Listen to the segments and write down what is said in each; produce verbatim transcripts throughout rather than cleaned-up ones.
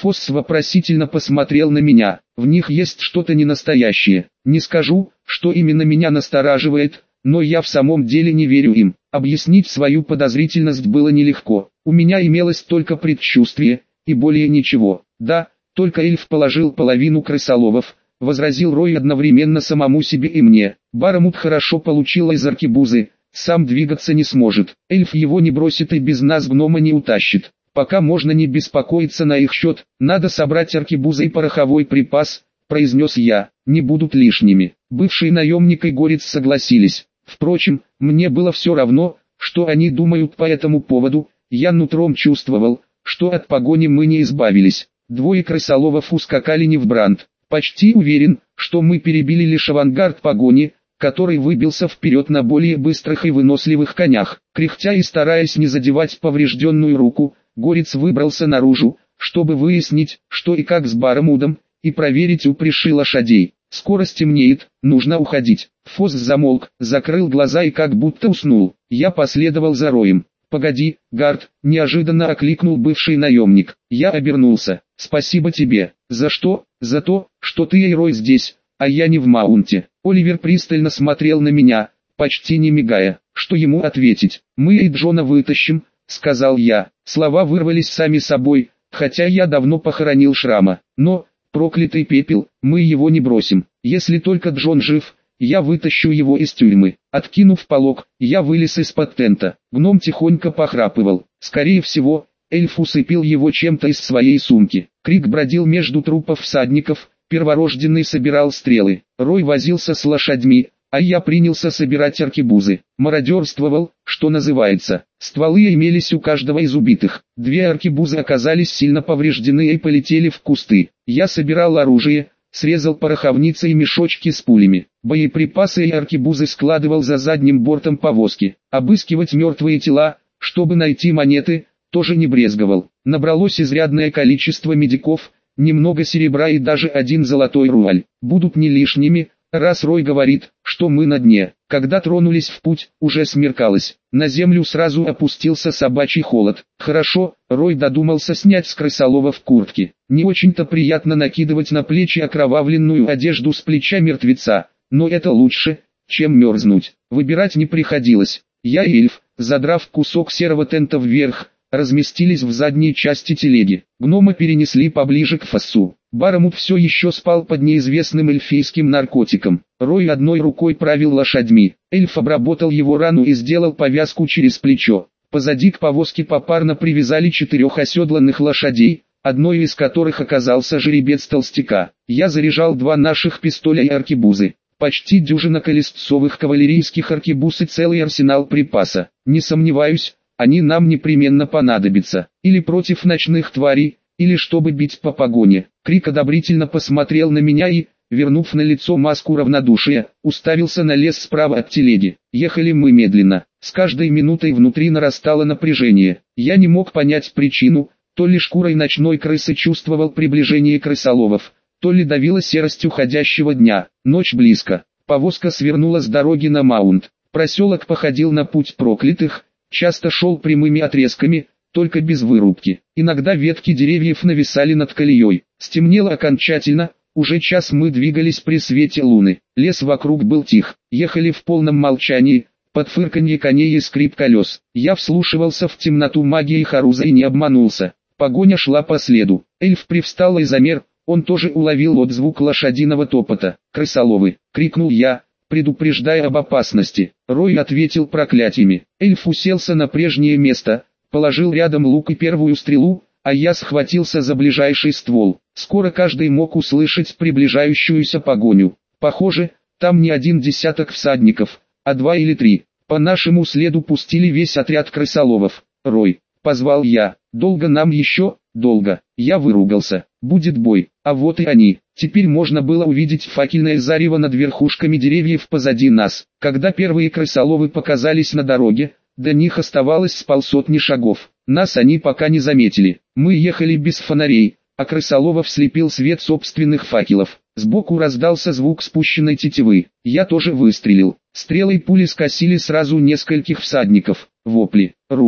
Фосс вопросительно посмотрел на меня. В них есть что-то ненастоящее. Не скажу, что именно меня настораживает, но я в самом деле не верю им. Объяснить свою подозрительность было нелегко. У меня имелось только предчувствие, и более ничего. Да, только эльф положил половину крысоловов, возразил Рой одновременно самому себе и мне. Барамут хорошо получил из аркебузы, сам двигаться не сможет. Эльф его не бросит и без нас гнома не утащит. Пока можно не беспокоиться на их счет, надо собрать аркебузы и пороховой припас, произнес я, не будут лишними. Бывший наемник и горец согласились. Впрочем, мне было все равно, что они думают по этому поводу, я нутром чувствовал, что от погони мы не избавились. Двое крысоловов ускакали не в бранд. Почти уверен, что мы перебили лишь авангард погони, который выбился вперед на более быстрых и выносливых конях. Кряхтя и стараясь не задевать поврежденную руку, горец выбрался наружу, чтобы выяснить, что и как с Барамудом, и проверить упряжи лошадей. Скоро стемнеет, нужно уходить. Фосс замолк, закрыл глаза и как будто уснул. Я последовал за Роем. «Погоди, Гард», — неожиданно окликнул бывший наемник. Я обернулся. «Спасибо тебе. За что?» «За то, что ты и Рой здесь, а я не в Маунте». Оливер пристально смотрел на меня, почти не мигая. Что ему ответить? «Мы и Джона вытащим», — сказал я. Слова вырвались сами собой, хотя я давно похоронил Шрама. Но, проклятый пепел, мы его не бросим. Если только Джон жив, я вытащу его из тюрьмы. Откинув полог, я вылез из-под тента. Гном тихонько похрапывал. Скорее всего, эльф усыпил его чем-то из своей сумки. Крик бродил между трупов всадников, перворожденный собирал стрелы. Рой возился с лошадьми, а я принялся собирать аркебузы. Мародерствовал, что называется. Стволы имелись у каждого из убитых. Две аркебузы оказались сильно повреждены и полетели в кусты. Я собирал оружие, срезал пороховницы и мешочки с пулями. Боеприпасы и аркебузы складывал за задним бортом повозки. Обыскивать мертвые тела, чтобы найти монеты, тоже не брезговал. Набралось изрядное количество медиков, немного серебра и даже один золотой руаль. Будут не лишними, раз Рой говорит, что мы на дне. Когда тронулись в путь, уже смеркалось. На землю сразу опустился собачий холод. Хорошо, Рой додумался снять с крысолова в куртке. Не очень-то приятно накидывать на плечи окровавленную одежду с плеча мертвеца, но это лучше, чем мерзнуть. Выбирать не приходилось. Я и эльф, задрав кусок серого тента вверх, разместились в задней части телеги. Гнома перенесли поближе к Фоссу. Барамут все еще спал под неизвестным эльфийским наркотиком. Рой одной рукой правил лошадьми. Эльф обработал его рану и сделал повязку через плечо. Позади к повозке попарно привязали четырех оседланных лошадей, одной из которых оказался жеребец толстяка. Я заряжал два наших пистоля и аркебузы. Почти дюжина колесцовых кавалерийских аркебуз и целый арсенал припаса. Не сомневаюсь, они нам непременно понадобятся. Или против ночных тварей, или чтобы бить по погоне. Крик одобрительно посмотрел на меня и, вернув на лицо маску равнодушия, уставился на лес справа от телеги. Ехали мы медленно. С каждой минутой внутри нарастало напряжение. Я не мог понять причину, то ли шкурой ночной крысы чувствовал приближение крысоловов, то ли давила серость уходящего дня. Ночь близко. Повозка свернула с дороги на Маунт. Проселок походил на путь проклятых, часто шел прямыми отрезками, только без вырубки. Иногда ветки деревьев нависали над колеей. Стемнело окончательно, уже час мы двигались при свете луны. Лес вокруг был тих, ехали в полном молчании, под фырканье коней и скрип колес. Я вслушивался в темноту магии Харуза и не обманулся. Погоня шла по следу. Эльф привстал и замер, он тоже уловил отзвук лошадиного топота. «Крысоловы!» — крикнул я, предупреждая об опасности. Рой ответил проклятиями. Эльф уселся на прежнее место, положил рядом лук и первую стрелу, а я схватился за ближайший ствол. Скоро каждый мог услышать приближающуюся погоню. Похоже, там не один десяток всадников, а два или три. По нашему следу пустили весь отряд крысоловов. «Рой!» — позвал я. «Долго нам еще?» «Долго». Я выругался. «Будет бой». А вот и они. Теперь можно было увидеть факельное зарево над верхушками деревьев позади нас. Когда первые крысоловы показались на дороге, до них оставалось с полсотни шагов. Нас они пока не заметили. Мы ехали без фонарей, а крысоловов слепил свет собственных факелов. Сбоку раздался звук спущенной тетивы. Я тоже выстрелил. Стрелы и пули скосили сразу нескольких всадников. Вопли, ругань,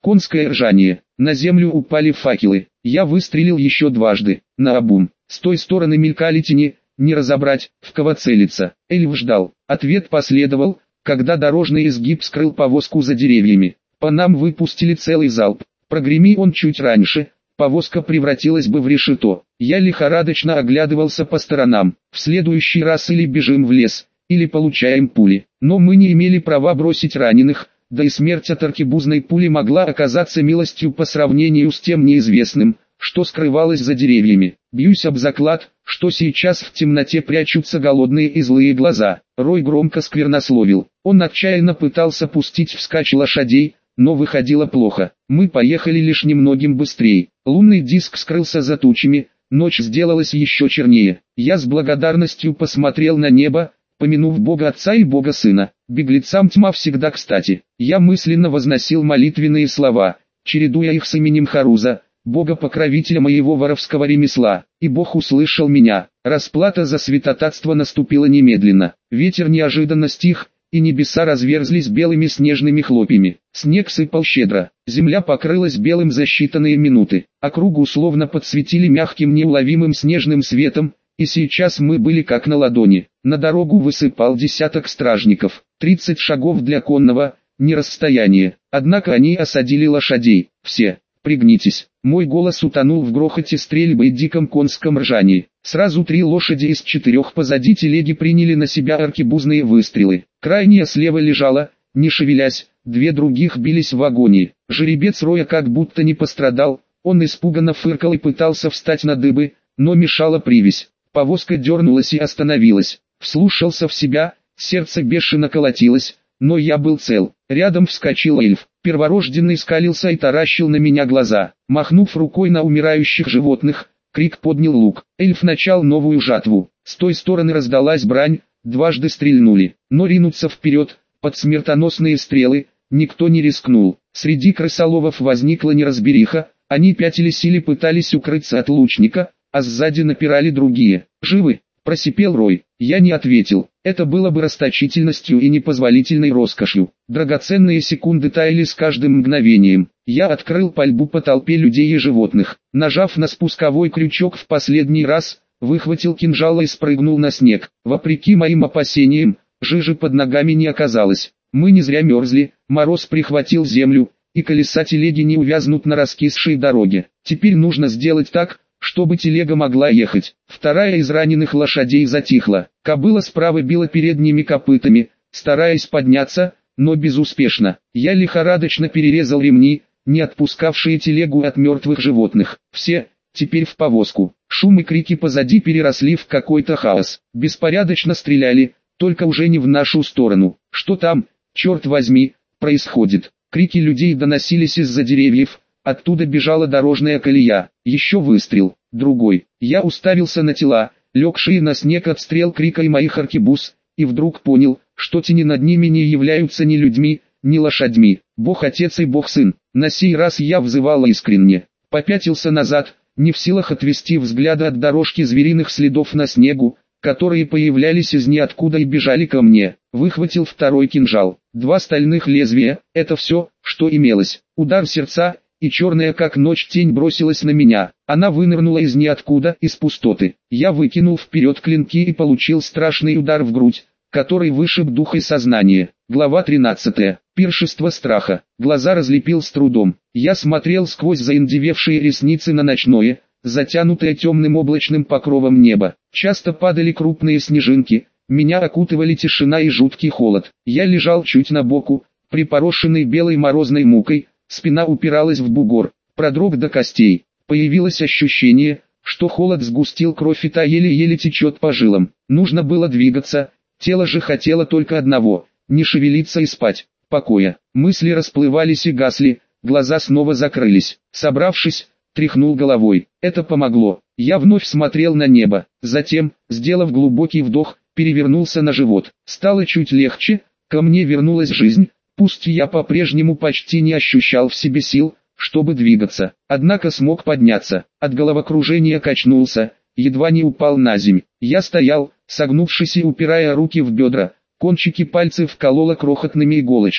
конское ржание. На землю упали факелы. Я выстрелил еще дважды, наобум. С той стороны мелькали тени, не разобрать, в кого целиться. Эльф ждал. Ответ последовал, когда дорожный изгиб скрыл повозку за деревьями. По нам выпустили целый залп. Прогреми он чуть раньше, повозка превратилась бы в решето. Я лихорадочно оглядывался по сторонам. В следующий раз или бежим в лес, или получаем пули. Но мы не имели права бросить раненых, да и смерть от аркебузной пули могла оказаться милостью по сравнению с тем неизвестным, что скрывалось за деревьями. Бьюсь об заклад, что сейчас в темноте прячутся голодные и злые глаза. Рой громко сквернословил. Он отчаянно пытался пустить вскачь лошадей, но выходило плохо. Мы поехали лишь немногим быстрее. Лунный диск скрылся за тучами, ночь сделалась еще чернее. Я с благодарностью посмотрел на небо, помянув Бога Отца и Бога Сына. Беглецам тьма всегда кстати. Я мысленно возносил молитвенные слова, чередуя их с именем Харуза, Бога-покровителя моего воровского ремесла, и Бог услышал меня. Расплата за святотатство наступила немедленно. Ветер неожиданно стих, и небеса разверзлись белыми снежными хлопьями. Снег сыпал щедро, земля покрылась белым за считанные минуты, округу условно подсветили мягким неуловимым снежным светом, и сейчас мы были как на ладони. На дорогу высыпал десяток стражников, тридцать шагов для конного, не расстояние, однако они осадили лошадей. Все, пригнитесь. Мой голос утонул в грохоте стрельбы и диком конском ржании. Сразу три лошади из четырех позади телеги приняли на себя аркебузные выстрелы. Крайняя слева лежала, не шевелясь, две других бились в агонии. Жеребец Роя как будто не пострадал, он испуганно фыркал и пытался встать на дыбы, но мешала привязь. Повозка дернулась и остановилась. Вслушался в себя, сердце бешено колотилось, но я был цел. Рядом вскочил эльф. Перворожденный скалился и таращил на меня глаза. Махнув рукой на умирающих животных, Крик поднял лук. Эльф начал новую жатву. С той стороны раздалась брань, дважды стрельнули. Но ринуться вперед, под смертоносные стрелы, никто не рискнул. Среди крысоловов возникла неразбериха, они пятились или пытались укрыться от лучника, а сзади напирали другие. «Живы?» – просипел Рой. Я не ответил. Это было бы расточительностью и непозволительной роскошью. Драгоценные секунды таяли с каждым мгновением. Я открыл пальбу по толпе людей и животных. Нажав на спусковой крючок в последний раз, выхватил кинжал и спрыгнул на снег. Вопреки моим опасениям, жижи под ногами не оказалось. Мы не зря мерзли, мороз прихватил землю, и колеса телеги не увязнут на раскисшей дороге. Теперь нужно сделать так, чтобы телега могла ехать. Вторая из раненых лошадей затихла. Кобыла справа била передними копытами, стараясь подняться, но безуспешно. Я лихорадочно перерезал ремни, не отпускавшие телегу от мертвых животных. Все, теперь в повозку. Шум и крики позади переросли в какой-то хаос. Беспорядочно стреляли, только уже не в нашу сторону. Что там, черт возьми, происходит? Крики людей доносились из-за деревьев. Оттуда бежала дорожная колея. Еще выстрел, другой. Я уставился на тела, легшие на снег от стрел крика и моих аркебуз, и вдруг понял, что тени над ними не являются ни людьми, ни лошадьми. Бог Отец и Бог Сын. На сей раз я взывал искренне. Попятился назад, не в силах отвести взгляда от дорожки звериных следов на снегу, которые появлялись из ниоткуда и бежали ко мне. Выхватил второй кинжал. Два стальных лезвия, это все, что имелось. Удар сердца, и черная как ночь тень бросилась на меня. Она вынырнула из ниоткуда, из пустоты. Я выкинул вперед клинки и получил страшный удар в грудь, который вышиб дух и сознание. Глава тринадцатая. Пиршество страха. Глаза разлепил с трудом. Я смотрел сквозь заиндевевшие ресницы на ночное, затянутое темным облачным покровом небо. Часто падали крупные снежинки, меня окутывали тишина и жуткий холод. Я лежал чуть набоку, припорошенный белой морозной мукой, спина упиралась в бугор, продрог до костей. Появилось ощущение, что холод сгустил кровь и та еле-еле течет по жилам. Нужно было двигаться, тело же хотело только одного – не шевелиться и спать, покоя. Мысли расплывались и гасли, глаза снова закрылись. Собравшись, тряхнул головой. Это помогло. Я вновь смотрел на небо. Затем, сделав глубокий вдох, перевернулся на живот. Стало чуть легче, ко мне вернулась жизнь. Пусть я по-прежнему почти не ощущал в себе сил, чтобы двигаться, однако смог подняться. От головокружения качнулся, едва не упал на земь. Я стоял, согнувшись и упирая руки в бедра, кончики пальцев кололо крохотными иголочками.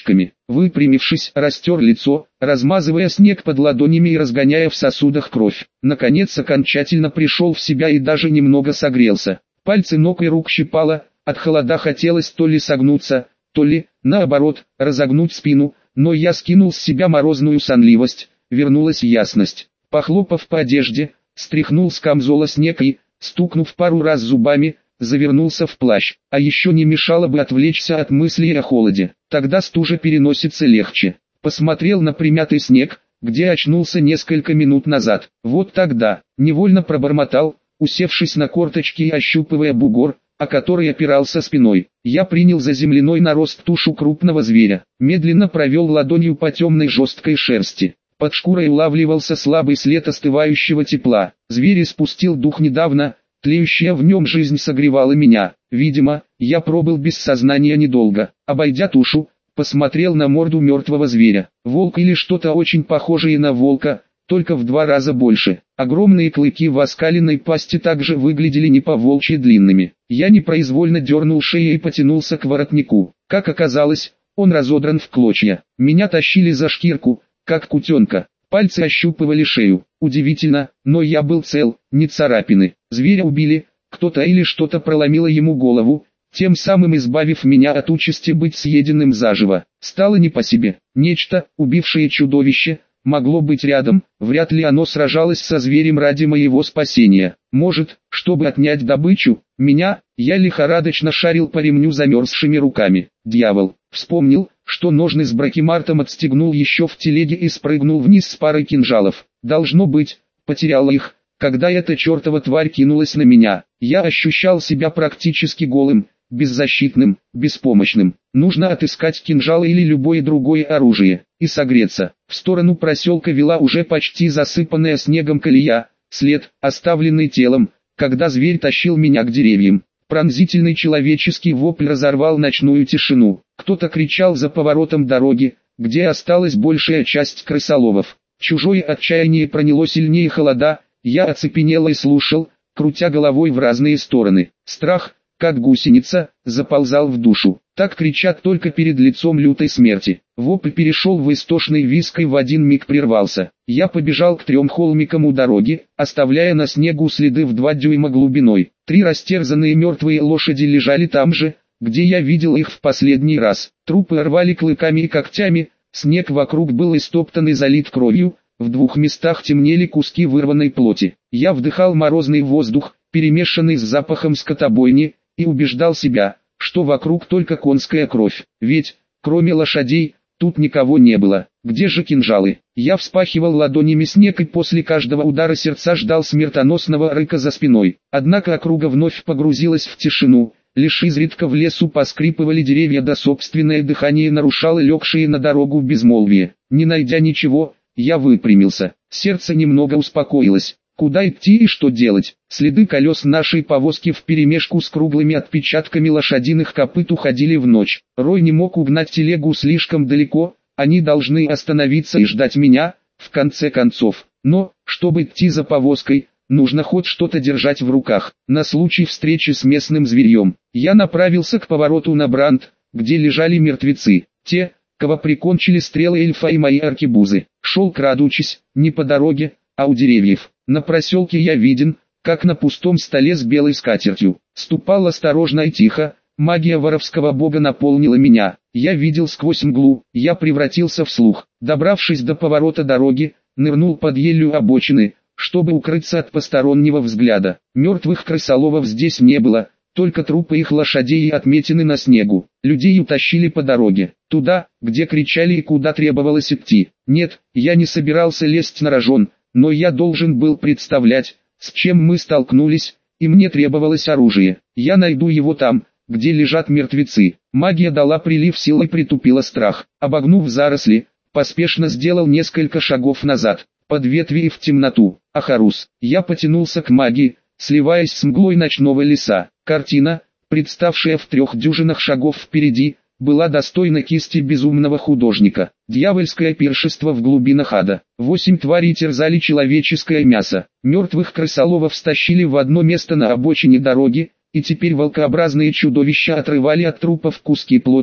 выпрямившись, растер лицо, размазывая снег под ладонями и разгоняя в сосудах кровь. Наконец окончательно пришел в себя и даже немного согрелся. Пальцы ног и рук щипало, от холода хотелось то ли согнуться, то ли, наоборот, разогнуть спину, но я скинул с себя морозную сонливость, вернулась ясность. Похлопав по одежде, стряхнул с камзола снег и, стукнув пару раз зубами, завернулся в плащ. А еще не мешало бы отвлечься от мыслей о холоде, тогда стужа переносится легче. Посмотрел на примятый снег, где очнулся несколько минут назад. Вот тогда, невольно пробормотал, усевшись на корточки и ощупывая бугор, о который опирался спиной. Я принял за земляной нарост тушу крупного зверя, медленно провел ладонью по темной жесткой шерсти. Под шкурой улавливался слабый след остывающего тепла. Зверь испустил дух недавно, тлеющая в нем жизнь согревала меня. Видимо, я пробыл без сознания недолго. Обойдя тушу, посмотрел на морду мертвого зверя. Волк или что-то очень похожее на волка, только в два раза больше. Огромные клыки в оскаленной пасти также выглядели не по-волчьи длинными. Я непроизвольно дернул шею и потянулся к воротнику. Как оказалось, он разодран в клочья. Меня тащили за шкирку, как кутенка. Пальцы ощупывали шею. Удивительно, но я был цел, не царапины. Зверя убили, кто-то или что-то проломило ему голову, тем самым избавив меня от участи быть съеденным заживо. Стало не по себе. Нечто, убившее чудовище, могло быть рядом, вряд ли оно сражалось со зверем ради моего спасения. Может, чтобы отнять добычу, меня, я лихорадочно шарил по ремню замерзшими руками. Дьявол, вспомнил, что ножны с бракемартом отстегнул еще в телеге и спрыгнул вниз с парой кинжалов. Должно быть, потерял их, когда эта чертова тварь кинулась на меня. Я ощущал себя практически голым, беззащитным, беспомощным. Нужно отыскать кинжал или любое другое оружие, и согреться. В сторону проселка вела уже почти засыпанная снегом колея, след, оставленный телом, когда зверь тащил меня к деревьям. Пронзительный человеческий вопль разорвал ночную тишину. Кто-то кричал за поворотом дороги, где осталась большая часть крысоловов. Чужое отчаяние проняло сильнее холода, я оцепенел и слушал, крутя головой в разные стороны. Страх, как гусеница, заползал в душу. Так кричат только перед лицом лютой смерти. Вопль перешел в истошный визг и в один миг прервался. Я побежал к трем холмикам у дороги, оставляя на снегу следы в два дюйма глубиной. Три растерзанные мертвые лошади лежали там же, где я видел их в последний раз. Трупы рвали клыками и когтями, снег вокруг был истоптан и залит кровью, в двух местах темнели куски вырванной плоти. Я вдыхал морозный воздух, перемешанный с запахом скотобойни, и убеждал себя, что вокруг только конская кровь. Ведь, кроме лошадей, тут никого не было. Где же кинжалы? Я вспахивал ладонями снег и после каждого удара сердца ждал смертоносного рыка за спиной. Однако округа вновь погрузилась в тишину. Лишь изредка в лесу поскрипывали деревья, да собственное дыхание нарушало легшие на дорогу безмолвие. Не найдя ничего, я выпрямился. Сердце немного успокоилось. Куда идти и что делать? Следы колес нашей повозки вперемешку с круглыми отпечатками лошадиных копыт уходили в ночь. Рой не мог угнать телегу слишком далеко, они должны остановиться и ждать меня, в конце концов. Но, чтобы идти за повозкой, нужно хоть что-то держать в руках. На случай встречи с местным зверьем, я направился к повороту на Бранд, где лежали мертвецы. Те, кого прикончили стрелы эльфа и мои аркебузы. Шел крадучись, не по дороге, а у деревьев. На проселке я виден, как на пустом столе с белой скатертью. Ступал осторожно и тихо, магия воровского бога наполнила меня. Я видел сквозь мглу, я превратился в слух. Добравшись до поворота дороги, нырнул под елью обочины, чтобы укрыться от постороннего взгляда. Мертвых крысоловов здесь не было, только трупы их лошадей и отметины на снегу. Людей утащили по дороге, туда, где кричали и куда требовалось идти. Нет, я не собирался лезть на рожон. Но я должен был представлять, с чем мы столкнулись, и мне требовалось оружие. Я найду его там, где лежат мертвецы. Магия дала прилив сил и притупила страх. Обогнув заросли, поспешно сделал несколько шагов назад, под ветви и в темноту. Ахарус. Я потянулся к магии, сливаясь с мглой ночного леса. Картина, представшая в трех дюжинах шагов впереди, была достойна кисти безумного художника. Дьявольское пиршество в глубинах ада. Восемь тварей терзали человеческое мясо. Мертвых крысоловов стащили в одно место на обочине дороги, и теперь волкообразные чудовища отрывали от трупов куски плоти,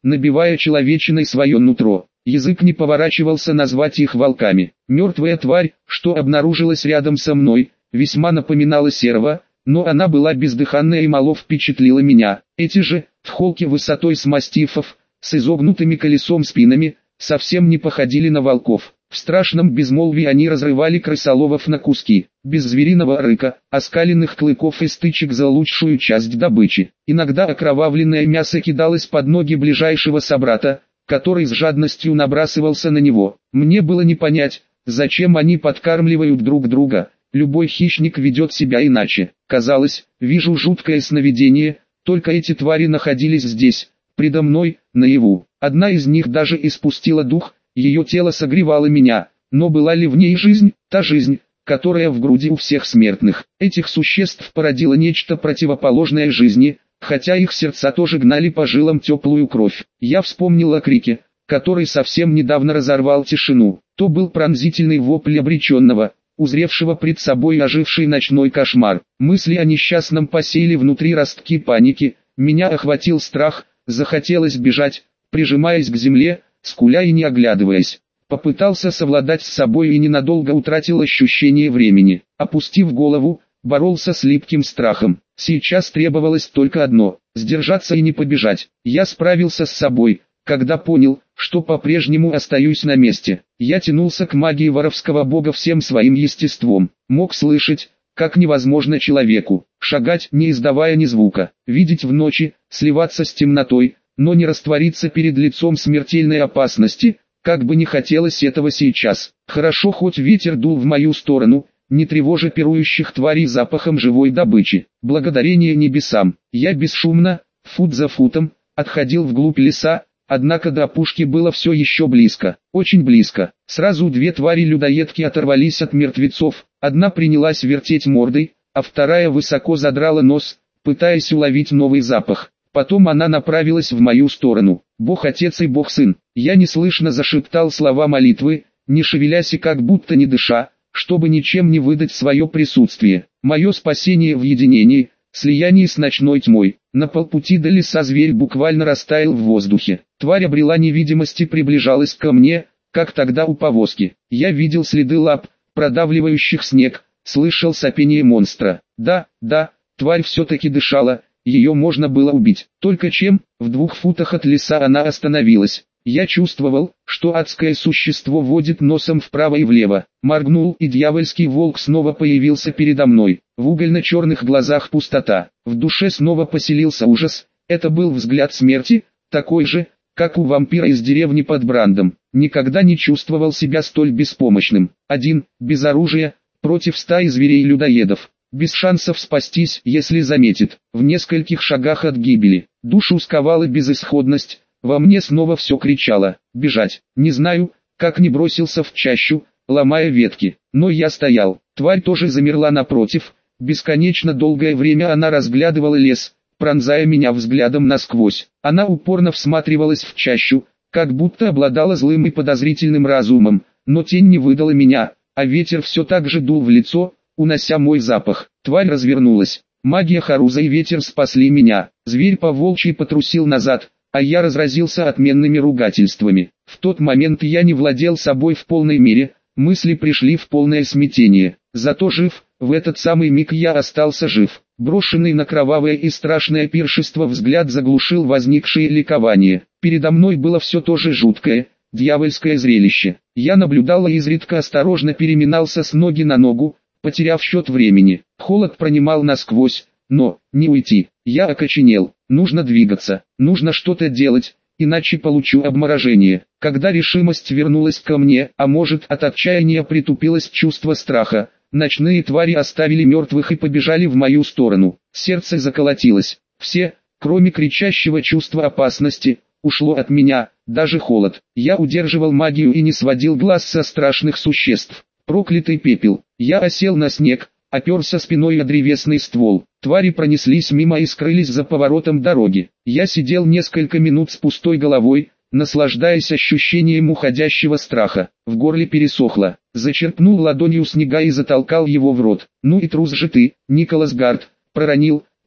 набивая человечиной свое нутро. Язык не поворачивался назвать их волками. Мертвая тварь, что обнаружилась рядом со мной, весьма напоминала серого, но она была бездыханная и мало впечатлила меня. Эти же, в холке высотой с мастифов, с изогнутыми колесом спинами, совсем не походили на волков. В страшном безмолвии они разрывали крысоловов на куски, без звериного рыка, оскаленных клыков и стычек за лучшую часть добычи. Иногда окровавленное мясо кидалось под ноги ближайшего собрата, который с жадностью набрасывался на него. Мне было не понять, зачем они подкармливают друг друга. Любой хищник ведет себя иначе. Казалось, вижу жуткое сновидение, только эти твари находились здесь, предо мной, наяву. Одна из них даже испустила дух, ее тело согревало меня, но была ли в ней жизнь, та жизнь, которая в груди у всех смертных? Этих существ породило нечто противоположное жизни, хотя их сердца тоже гнали по жилам теплую кровь. Я вспомнил о крике, который совсем недавно разорвал тишину. То был пронзительный вопль обреченного, узревшего пред собой оживший ночной кошмар. Мысли о несчастном посеяли внутри ростки паники, меня охватил страх, захотелось бежать, прижимаясь к земле, скуля и не оглядываясь. Попытался совладать с собой и ненадолго утратил ощущение времени. Опустив голову, боролся с липким страхом. Сейчас требовалось только одно – сдержаться и не побежать. Я справился с собой, когда понял, что по-прежнему остаюсь на месте. Я тянулся к магии воровского бога всем своим естеством. Мог слышать, как невозможно человеку, шагать, не издавая ни звука, видеть в ночи, сливаться с темнотой, но не раствориться перед лицом смертельной опасности, как бы не хотелось этого сейчас. Хорошо хоть ветер дул в мою сторону, не тревожа пирующих тварей запахом живой добычи. Благодарение небесам, я бесшумно, фут за футом, отходил вглубь леса, однако до опушки было все еще близко, очень близко. Сразу две твари-людоедки оторвались от мертвецов, одна принялась вертеть мордой, а вторая высоко задрала нос, пытаясь уловить новый запах. Потом она направилась в мою сторону. Бог-отец и Бог-сын. Я неслышно зашептал слова молитвы, не шевелясь и как будто не дыша, чтобы ничем не выдать свое присутствие. Мое спасение в единении, слиянии с ночной тьмой. На полпути до леса зверь буквально растаял в воздухе. Тварь обрела невидимость и приближалась ко мне, как тогда у повозки. Я видел следы лап, продавливающих снег, слышал сопение монстра. Да, да, тварь все-таки дышала. Ее можно было убить. Только чем? В двух футах от леса она остановилась. Я чувствовал, что адское существо водит носом вправо и влево. Моргнул, и дьявольский волк снова появился передо мной. В угольно-черных глазах пустота. В душе снова поселился ужас. Это был взгляд смерти, такой же, как у вампира из деревни под Брандом. Никогда не чувствовал себя столь беспомощным. Один, без оружия, против стаи зверей-людоедов. Без шансов спастись, если заметит. В нескольких шагах от гибели. Душу сковала безысходность. Во мне снова все кричало. Бежать. Не знаю, как не бросился в чащу, ломая ветки. Но я стоял. Тварь тоже замерла напротив. Бесконечно долгое время она разглядывала лес, пронзая меня взглядом насквозь. Она упорно всматривалась в чащу, как будто обладала злым и подозрительным разумом. Но тень не выдала меня, а ветер все так же дул в лицо, унося мой запах. Тварь развернулась. Магия Харуза и ветер спасли меня. Зверь по-волчьи потрусил назад, а я разразился отменными ругательствами. В тот момент я не владел собой в полной мере, мысли пришли в полное смятение. Зато жив, в этот самый миг я остался жив. Брошенный на кровавое и страшное пиршество взгляд заглушил возникшее ликование. Передо мной было все то же жуткое, дьявольское зрелище. Я наблюдал и изредка осторожно переминался с ноги на ногу, потеряв счет времени. Холод пронимал насквозь, но, не уйти. Я окоченел. Нужно двигаться, нужно что-то делать, иначе получу обморожение. Когда решимость вернулась ко мне, а может от отчаяния притупилось чувство страха, ночные твари оставили мертвых и побежали в мою сторону. Сердце заколотилось. Все, кроме кричащего чувства опасности, ушло от меня, даже холод. Я удерживал магию и не сводил глаз со страшных существ. Проклятый пепел. Я осел на снег, оперся спиной о древесный ствол. Твари пронеслись мимо и скрылись за поворотом дороги. Я сидел несколько минут с пустой головой, наслаждаясь ощущением уходящего страха. В горле пересохло. Зачерпнул ладонью снега и затолкал его в рот. «Ну и трус же ты, Николас Гард», проронил,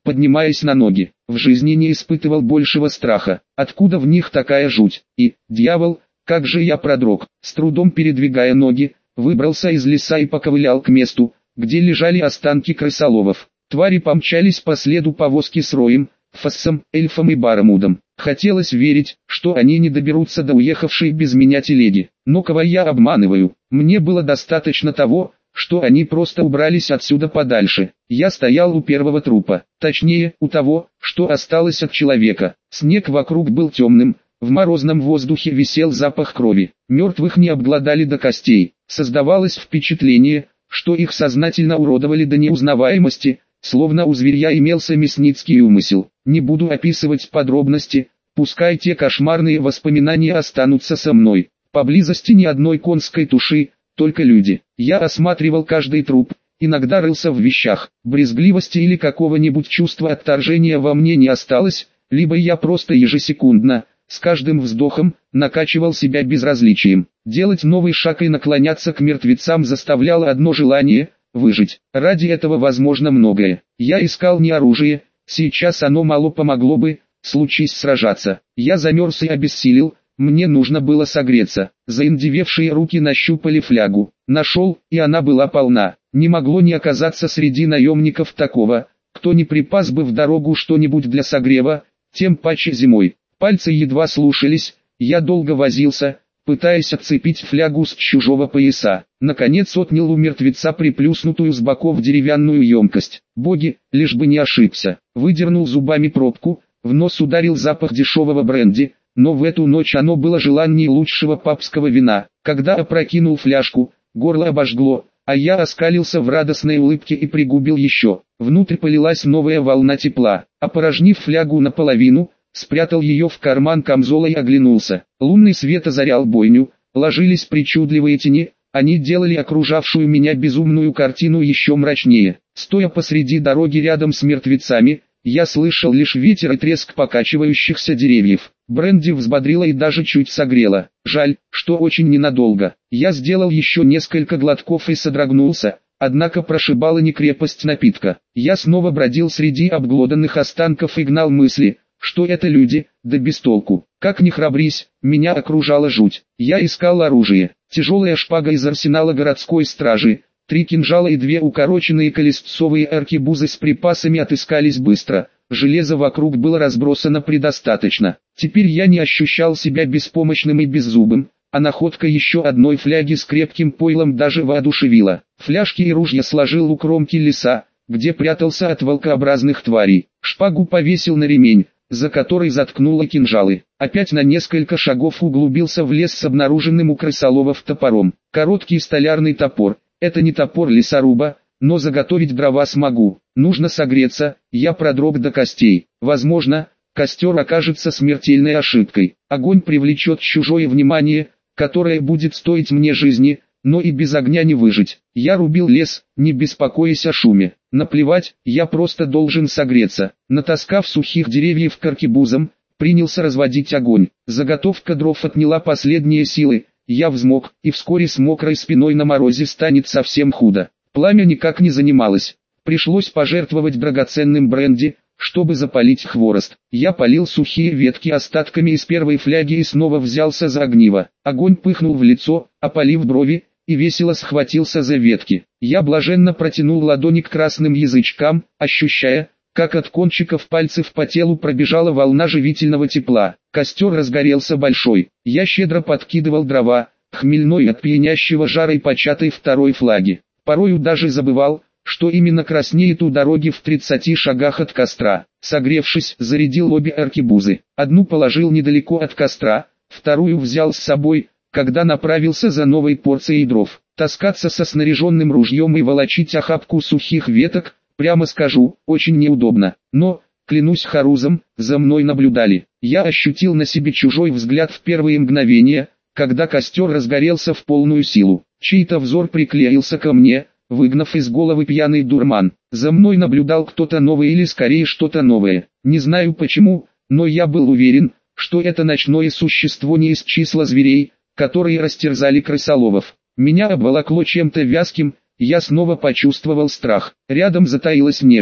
поднимаясь на ноги. В жизни не испытывал большего страха. Откуда в них такая жуть? И, дьявол, как же я продрог. С трудом передвигая ноги, выбрался из леса и поковылял к месту, где лежали останки крысоловов. Твари помчались по следу повозки с Роем, Фассом, Эльфом и Барамудом. Хотелось верить, что они не доберутся до уехавшей без меня телеги. Но кого я обманываю? Мне было достаточно того, что они просто убрались отсюда подальше. Я стоял у первого трупа, точнее, у того, что осталось от человека. Снег вокруг был темным, в морозном воздухе висел запах крови. Мертвых не обглодали до костей. Создавалось впечатление, что их сознательно уродовали до неузнаваемости, словно у зверя имелся мясницкий умысел. Не буду описывать подробности, пускай те кошмарные воспоминания останутся со мной. Поблизости ни одной конской туши, только люди. Я осматривал каждый труп, иногда рылся в вещах. Брезгливости или какого-нибудь чувства отторжения во мне не осталось, либо я просто ежесекундно, с каждым вздохом, накачивал себя безразличием. Делать новый шаг и наклоняться к мертвецам заставляло одно желание – выжить. Ради этого возможно многое. Я искал не оружие, сейчас оно мало помогло бы, случись сражаться. Я замерз и обессилел, мне нужно было согреться. Заиндевевшие руки нащупали флягу. Нашел, и она была полна. Не могло не оказаться среди наемников такого, кто не припас бы в дорогу что-нибудь для согрева, тем паче зимой. Пальцы едва слушались, я долго возился, пытаясь отцепить флягу с чужого пояса. Наконец отнял у мертвеца приплюснутую с боков деревянную емкость. Боги, лишь бы не ошибся. Выдернул зубами пробку, в нос ударил запах дешевого бренди, но в эту ночь оно было желанием лучшего папского вина. Когда опрокинул фляжку, горло обожгло, а я оскалился в радостной улыбке и пригубил еще. Внутрь полилась новая волна тепла. Опорожнив флягу наполовину, спрятал ее в карман камзола и оглянулся. Лунный свет озарял бойню, ложились причудливые тени, они делали окружавшую меня безумную картину еще мрачнее. Стоя посреди дороги рядом с мертвецами, я слышал лишь ветер и треск покачивающихся деревьев. Бренди взбодрила и даже чуть согрела. Жаль, что очень ненадолго. Я сделал еще несколько глотков и содрогнулся, однако прошибала не крепость напитка. Я снова бродил среди обглоданных останков и гнал мысли, что это люди, да без толку. Как ни храбрись, меня окружала жуть. Я искал оружие. Тяжелая шпага из арсенала городской стражи, три кинжала и две укороченные колесцовые аркебузы с припасами отыскались быстро. Железа вокруг было разбросано предостаточно. Теперь я не ощущал себя беспомощным и беззубым, а находка еще одной фляги с крепким пойлом даже воодушевила. Фляжки и ружья сложил у кромки леса, где прятался от волкообразных тварей. Шпагу повесил на ремень, за который заткнуло кинжалы. Опять на несколько шагов углубился в лес с обнаруженным у крысоловов топором. Короткий столярный топор. Это не топор лесоруба, но заготовить дрова смогу. Нужно согреться, я продрог до костей. Возможно, костер окажется смертельной ошибкой. Огонь привлечет чужое внимание, которое будет стоить мне жизни, но и без огня не выжить. Я рубил лес, не беспокоясь о шуме. Наплевать, я просто должен согреться. Натаскав сухих деревьев к аркебузам, принялся разводить огонь. Заготовка дров отняла последние силы. Я взмок, и вскоре с мокрой спиной на морозе станет совсем худо. Пламя никак не занималось. Пришлось пожертвовать драгоценным бренди, чтобы запалить хворост. Я полил сухие ветки остатками из первой фляги и снова взялся за огниво. Огонь пыхнул в лицо, опалив брови, и весело схватился за ветки. Я блаженно протянул ладони к красным язычкам, ощущая, как от кончиков пальцев по телу пробежала волна живительного тепла. Костер разгорелся большой. Я щедро подкидывал дрова, хмельной от пьянящего жара и початой второй флаги. Порою даже забывал, что именно краснеет у дороги в тридцати шагах от костра. Согревшись, зарядил обе аркебузы. Одну положил недалеко от костра, вторую взял с собой, когда направился за новой порцией дров. Таскаться со снаряженным ружьем и волочить охапку сухих веток, прямо скажу, очень неудобно. Но, клянусь Харузом, за мной наблюдали. Я ощутил на себе чужой взгляд в первые мгновения, когда костер разгорелся в полную силу. Чей-то взор приклеился ко мне, выгнав из головы пьяный дурман. За мной наблюдал кто-то новый или скорее что-то новое. Не знаю почему, но я был уверен, что это ночное существо не из числа зверей, которые растерзали крысоловов. Меня обволокло чем-то вязким, я снова почувствовал страх. Рядом затаилась нежить.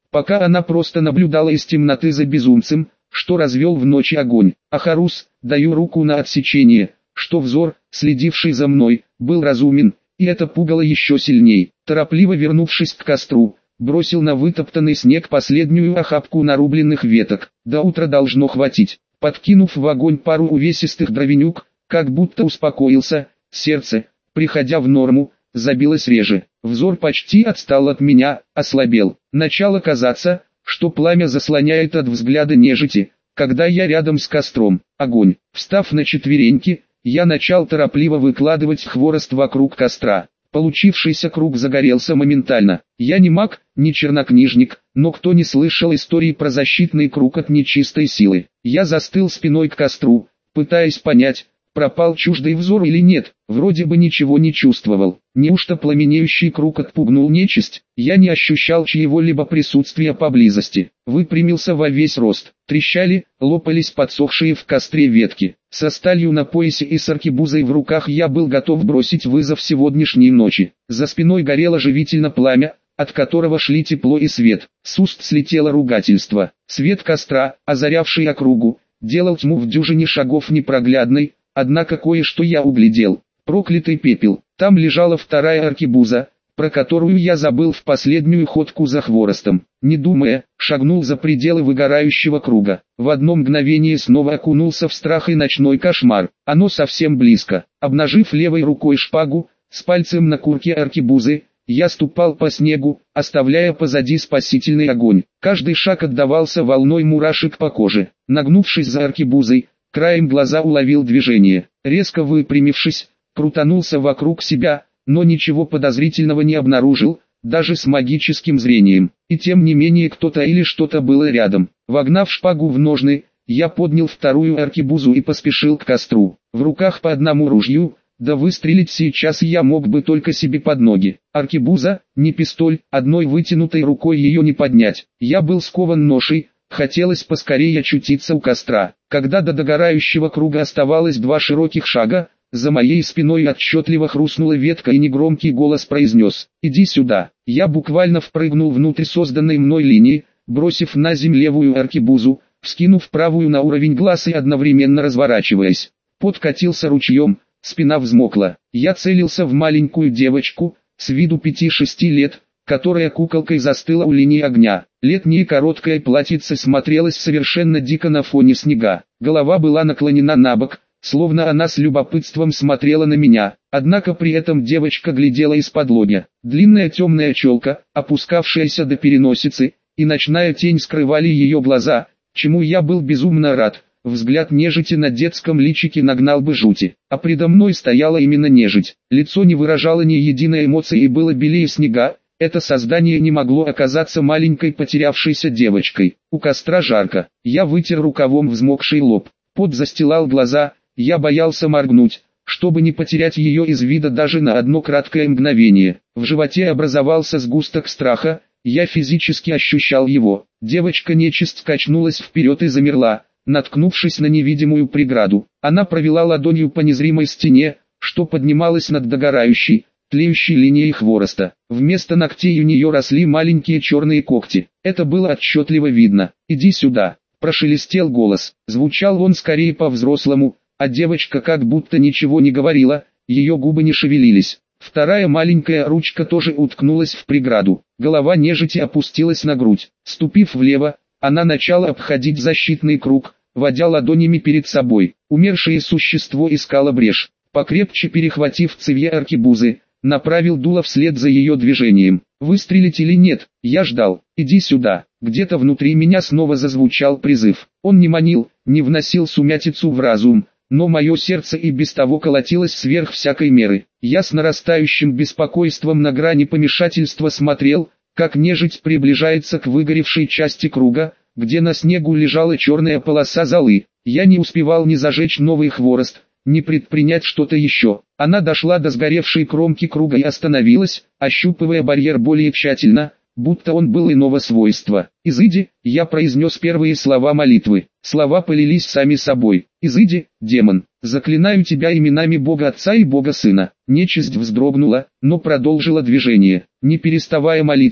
пока она просто наблюдала из темноты за безумцем, что развел в ночи огонь. Ахарус, даю руку на отсечение, что взор, следивший за мной, был разумен, и это пугало еще сильней. Торопливо вернувшись к костру, бросил на вытоптанный снег последнюю охапку нарубленных веток. До утра должно хватить. Подкинув в огонь пару увесистых дровенюк, как будто успокоился, сердце, приходя в норму, забилось реже. Взор почти отстал от меня, ослабел. Начало казаться, что пламя заслоняет от взгляда нежити, когда я рядом с костром. Огонь. Встав на четвереньки, я начал торопливо выкладывать хворост вокруг костра. Получившийся круг загорелся моментально. Я не маг, не чернокнижник, но кто не слышал истории про защитный круг от нечистой силы. Я застыл спиной к костру, пытаясь понять, пропал чуждый взор или нет. Вроде бы ничего не чувствовал. Неужто пламенеющий круг отпугнул нечисть? Я не ощущал чьего-либо присутствия поблизости. Выпрямился во весь рост. Трещали, лопались подсохшие в костре ветки. Со сталью на поясе и с аркебузой в руках я был готов бросить вызов сегодняшней ночи. За спиной горело живительно пламя, от которого шли тепло и свет. С уст слетело ругательство. Свет костра, озарявший округу, делал тьму в дюжине шагов непроглядной, однако кое-что я углядел. Проклятый пепел. Там лежала вторая аркебуза, про которую я забыл в последнюю ходку за хворостом. Не думая, шагнул за пределы выгорающего круга. В одно мгновение снова окунулся в страх и ночной кошмар. Оно совсем близко. Обнажив левой рукой шпагу, с пальцем на курке аркебузы, я ступал по снегу, оставляя позади спасительный огонь. Каждый шаг отдавался волной мурашек по коже. Нагнувшись за аркебузой, краем глаза уловил движение. Резко выпрямившись, крутанулся вокруг себя, но ничего подозрительного не обнаружил, даже с магическим зрением. И тем не менее кто-то или что-то было рядом. Вогнав шпагу в ножны, я поднял вторую аркебузу и поспешил к костру. В руках по одному ружью, да выстрелить сейчас я мог бы только себе под ноги. Аркебуза, не пистоль, одной вытянутой рукой ее не поднять. Я был скован ношей, хотелось поскорее очутиться у костра. Когда до догорающего круга оставалось два широких шага, за моей спиной отчетливо хрустнула ветка и негромкий голос произнес: «Иди сюда». Я буквально впрыгнул внутрь созданной мной линии, бросив на землю левую аркебузу, вскинув правую на уровень глаз и одновременно разворачиваясь. Пот катился ручьем, спина взмокла. Я целился в маленькую девочку, с виду пяти-шести лет, которая куколкой застыла у линии огня. Летнее короткое платьице смотрелось совершенно дико на фоне снега. Голова была наклонена набок, словно она с любопытством смотрела на меня. Однако при этом девочка глядела из-под лобья. Длинная темная челка, опускавшаяся до переносицы, и ночная тень скрывали ее глаза, чему я был безумно рад. Взгляд нежити на детском личике нагнал бы жути. А предо мной стояла именно нежить. Лицо не выражало ни единой эмоции и было белее снега. Это создание не могло оказаться маленькой потерявшейся девочкой. У костра жарко. Я вытер рукавом взмокший лоб. Пот застилал глаза. Я боялся моргнуть, чтобы не потерять ее из вида даже на одно краткое мгновение. В животе образовался сгусток страха. Я физически ощущал его. Девочка-нечисть качнулась вперед и замерла, наткнувшись на невидимую преграду. Она провела ладонью по незримой стене, что поднималась над догорающей, тлеющей линией хвороста. Вместо ногтей у нее росли маленькие черные когти. Это было отчетливо видно. «Иди сюда», – прошелестел голос. Звучал он скорее по-взрослому, а девочка как будто ничего не говорила, ее губы не шевелились. Вторая маленькая ручка тоже уткнулась в преграду. Голова нежити опустилась на грудь. Ступив влево, она начала обходить защитный круг, водя ладонями перед собой. Умершее существо искало брешь. Покрепче перехватив цевья аркебузы, направил дуло вслед за ее движением. Выстрелить или нет, я ждал. «Иди сюда». Где-то внутри меня снова зазвучал призыв. Он не манил, не вносил сумятицу в разум, но мое сердце и без того колотилось сверх всякой меры. Я с нарастающим беспокойством на грани помешательства смотрел, как нежить приближается к выгоревшей части круга, где на снегу лежала черная полоса золы. Я не успевал ни зажечь новый хворост, ни предпринять что-то еще. Она дошла до сгоревшей кромки круга и остановилась, ощупывая барьер более тщательно, будто он был иного свойства. «Изыди», я произнес первые слова молитвы. Слова полились сами собой. «Изыди, демон, заклинаю тебя именами Бога Отца и Бога Сына». Нечисть вздрогнула, но продолжила движение. Не переставая молиться,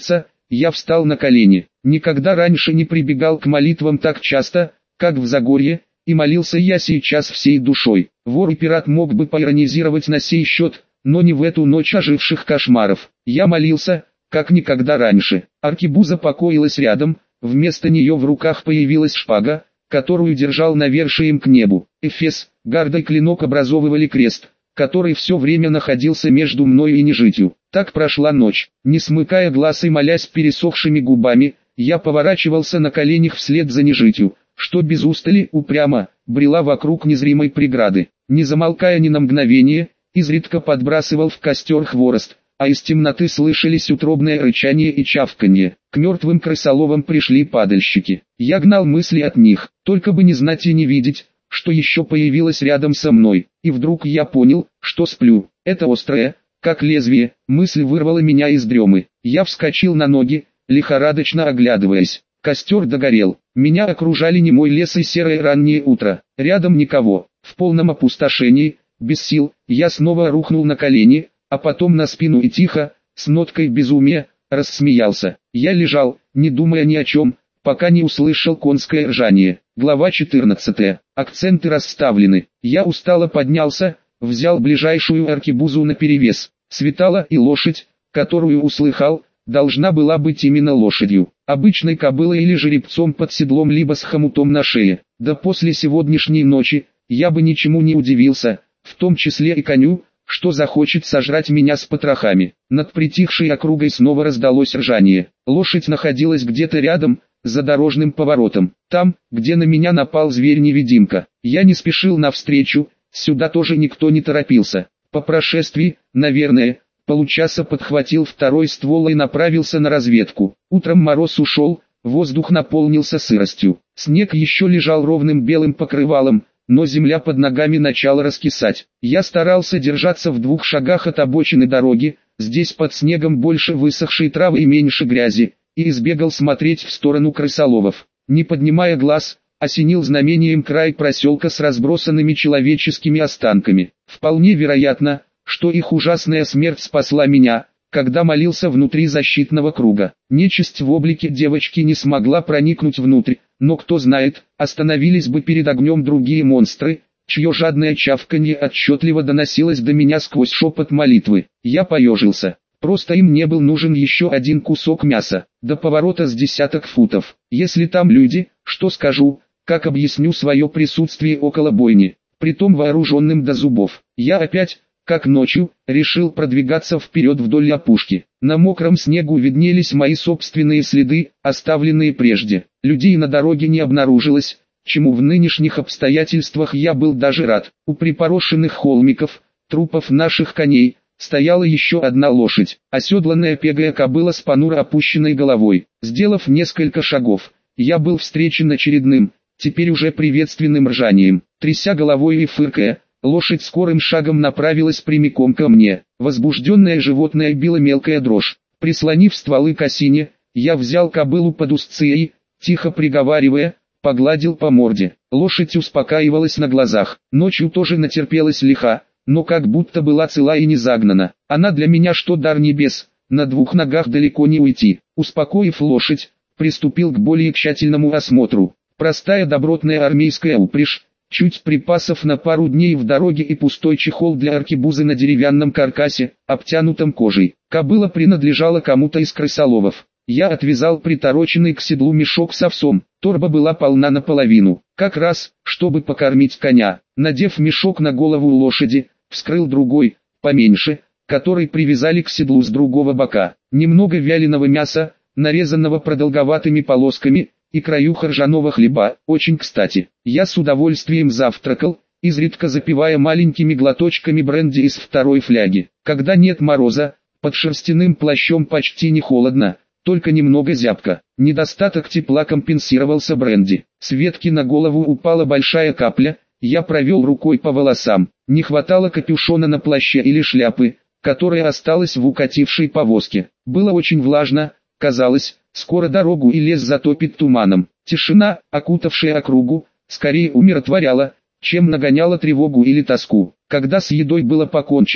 я встал на колени. Никогда раньше не прибегал к молитвам так часто, как в Загорье, и молился я сейчас всей душой. Вор и пират мог бы поиронизировать на сей счет, но не в эту ночь оживших кошмаров. Я молился, как никогда раньше. Аркебуза покоилась рядом, вместо нее в руках появилась шпага, которую держал навершием к небу. Эфес, гарда и клинок образовывали крест, который все время находился между мною и нежитью. Так прошла ночь. Не смыкая глаз и молясь пересохшими губами, я поворачивался на коленях вслед за нежитью, что без устали упрямо брела вокруг незримой преграды. Не замолкая ни на мгновение, изредка подбрасывал в костер хворост, а из темноты слышались утробное рычание и чавканье. К мертвым крысоловам пришли падальщики. Я гнал мысли от них, только бы не знать и не видеть, что еще появилось рядом со мной. И вдруг я понял, что сплю. Это острая, как лезвие, мысль вырвала меня из дремы. Я вскочил на ноги, лихорадочно оглядываясь. Костер догорел. Меня окружали немой лес и серое раннее утро. Рядом никого. В полном опустошении, без сил, я снова рухнул на колени, а потом на спину и тихо, с ноткой безумия, рассмеялся. Я лежал, не думая ни о чем, пока не услышал конское ржание. Глава четырнадцатая. Акценты расставлены. Я устало поднялся, взял ближайшую аркебузу наперевес. Светало, и лошадь, которую услыхал, должна была быть именно лошадью. Обычной кобылой или жеребцом под седлом, либо с хомутом на шее. Да после сегодняшней ночи, я бы ничему не удивился, в том числе и коню, что захочет сожрать меня с потрохами. Над притихшей округой снова раздалось ржание. Лошадь находилась где-то рядом, за дорожным поворотом, там, где на меня напал зверь-невидимка. Я не спешил навстречу, сюда тоже никто не торопился. По прошествии, наверное, получаса подхватил второй ствол и направился на разведку. Утром мороз ушел, воздух наполнился сыростью. Снег еще лежал ровным белым покрывалом, но земля под ногами начала раскисать. Я старался держаться в двух шагах от обочины дороги, здесь под снегом больше высохшей травы и меньше грязи, и избегал смотреть в сторону крысоловов. Не поднимая глаз, осенил знамением край проселка с разбросанными человеческими останками. Вполне вероятно, что их ужасная смерть спасла меня, когда молился внутри защитного круга. Нечисть в облике девочки не смогла проникнуть внутрь, но кто знает, остановились бы перед огнем другие монстры, чье жадное чавканье отчетливо доносилось до меня сквозь шепот молитвы. Я поежился. Просто им не был нужен еще один кусок мяса, до поворота с десяток футов. Если там люди, что скажу, как объясню свое присутствие около бойни, притом вооруженным до зубов. Я опять, как ночью, решил продвигаться вперед вдоль опушки. На мокром снегу виднелись мои собственные следы, оставленные прежде. Людей на дороге не обнаружилось, чему в нынешних обстоятельствах я был даже рад. У припорошенных холмиков, трупов наших коней, стояла еще одна лошадь, оседланная пегая кобыла с понуро опущенной головой. Сделав несколько шагов, я был встречен очередным, теперь уже приветственным ржанием. Тряся головой и фыркая, лошадь скорым шагом направилась прямиком ко мне. Возбужденное животное било мелкая дрожь. Прислонив стволы к осине, я взял кобылу под узцы и, тихо приговаривая, погладил по морде. Лошадь успокаивалась на глазах. Ночью тоже натерпелась лиха, но как будто была цела и не загнана. Она для меня что дар небес, на двух ногах далеко не уйти. Успокоив лошадь, приступил к более тщательному осмотру. Простая добротная армейская упряжь, чуть припасов на пару дней в дороге и пустой чехол для аркебузы на деревянном каркасе, обтянутом кожей. Кобыла принадлежала кому-то из крысоловов. Я отвязал притороченный к седлу мешок с овсом, торба была полна наполовину, как раз, чтобы покормить коня. Надев мешок на голову лошади, вскрыл другой, поменьше, который привязали к седлу с другого бока. Немного вяленого мяса, нарезанного продолговатыми полосками, и краюха ржаного хлеба, очень кстати. Я с удовольствием завтракал, изредка запивая маленькими глоточками бренди из второй фляги. Когда нет мороза, под шерстяным плащом почти не холодно, только немного зябко. Недостаток тепла компенсировался бренди. С ветки на голову упала большая капля, я провел рукой по волосам. Не хватало капюшона на плаще или шляпы, которая осталась в укатившей повозке. Было очень влажно, казалось, скоро дорогу и лес затопит туманом. Тишина, окутавшая округу, скорее умиротворяла, чем нагоняла тревогу или тоску. Когда с едой было покончено,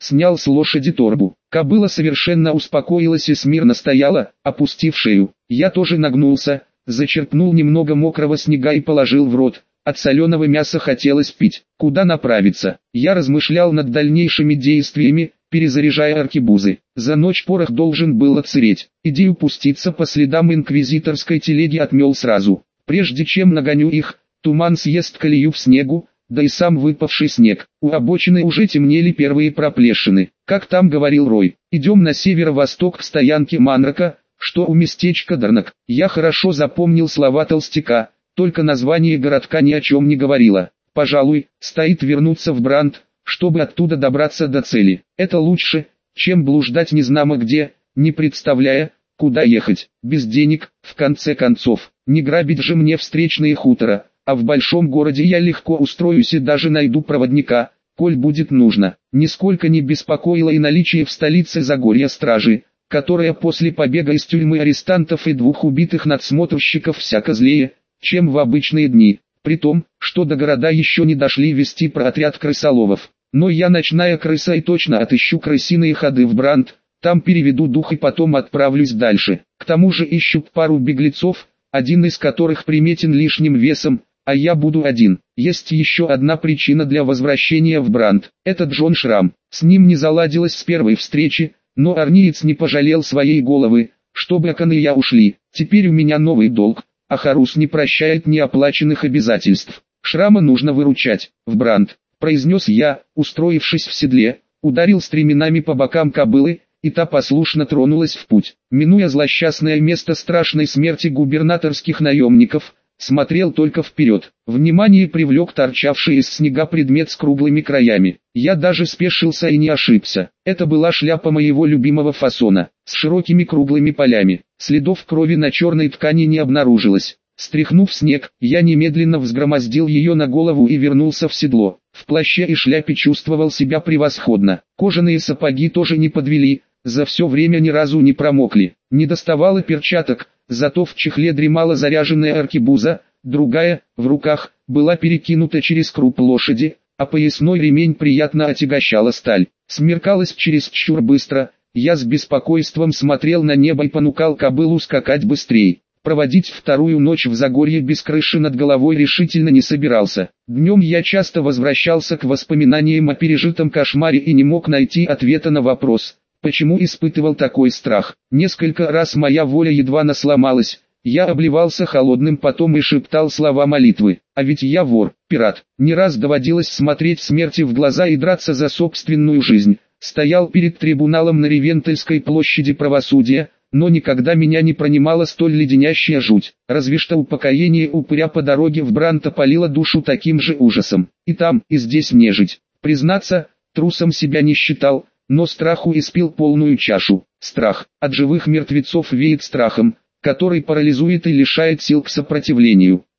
снял с лошади торбу. Кобыла совершенно успокоилась и смирно стояла, опустив шею. Я тоже нагнулся, зачерпнул немного мокрого снега и положил в рот. От соленого мяса хотелось пить. Куда направиться? Я размышлял над дальнейшими действиями, перезаряжая аркебузы. За ночь порох должен был отсыреть. Идею пуститься по следам инквизиторской телеги отмел сразу. Прежде чем нагоню их, туман съест колею в снегу, да и сам выпавший снег. У обочины уже темнели первые проплешины. Как там говорил Рой, идем на северо-восток к стоянке Манрака, что у местечка Дарнак. Я хорошо запомнил слова толстяка, только название городка ни о чем не говорило. Пожалуй, стоит вернуться в Бранд, чтобы оттуда добраться до цели. Это лучше, чем блуждать незнамо где, не представляя, куда ехать. Без денег, в конце концов, не грабить же мне встречные хутора, а в большом городе я легко устроюсь и даже найду проводника, коль будет нужно. Нисколько не беспокоило и наличие в столице Загорья стражи, которая после побега из тюрьмы арестантов и двух убитых надсмотрщиков всяко злее, чем в обычные дни, при том, что до города еще не дошли вести про отряд крысоловов. Но я ночная крыса и точно отыщу крысиные ходы в Бранд, там переведу дух и потом отправлюсь дальше. К тому же ищут пару беглецов, один из которых приметен лишним весом, а я буду один. Есть еще одна причина для возвращения в Бранд. Это Джон Шрам. С ним не заладилось с первой встречи, но арниец не пожалел своей головы, чтобы Акан и я ушли. Теперь у меня новый долг. А Харус не прощает неоплаченных обязательств. Шрама нужно выручать. В Бранд, произнес я, устроившись в седле, ударил стременами по бокам кобылы, и та послушно тронулась в путь. Минуя злосчастное место страшной смерти губернаторских наемников, смотрел только вперед. Внимание привлек торчавший из снега предмет с круглыми краями. Я даже спешился и не ошибся. Это была шляпа моего любимого фасона, с широкими круглыми полями. Следов крови на черной ткани не обнаружилось. Стряхнув снег, я немедленно взгромоздил ее на голову и вернулся в седло. В плаще и шляпе чувствовал себя превосходно. Кожаные сапоги тоже не подвели, за все время ни разу не промокли. Не доставало перчаток, зато в чехле дремала заряженная аркебуза, другая, в руках, была перекинута через круп лошади, а поясной ремень приятно отягощала сталь. Смеркалось чересчур быстро. Я с беспокойством смотрел на небо и понукал кобылу скакать быстрее. Проводить вторую ночь в Загорье без крыши над головой решительно не собирался. Днем я часто возвращался к воспоминаниям о пережитом кошмаре и не мог найти ответа на вопрос, почему испытывал такой страх. Несколько раз моя воля едва не сломалась. Я обливался холодным потом и шептал слова молитвы. А ведь я вор, пират. Не раз доводилось смотреть смерти в глаза и драться за собственную жизнь. Стоял перед трибуналом на Ревентельской площади правосудия, но никогда меня не пронимала столь леденящая жуть. Разве что упокоение упыря по дороге в Бранд опалило душу таким же ужасом. И там, и здесь нежить. Признаться, трусом себя не считал, но страху испил полную чашу. Страх. От живых мертвецов веет страхом, который парализует и лишает сил к сопротивлению.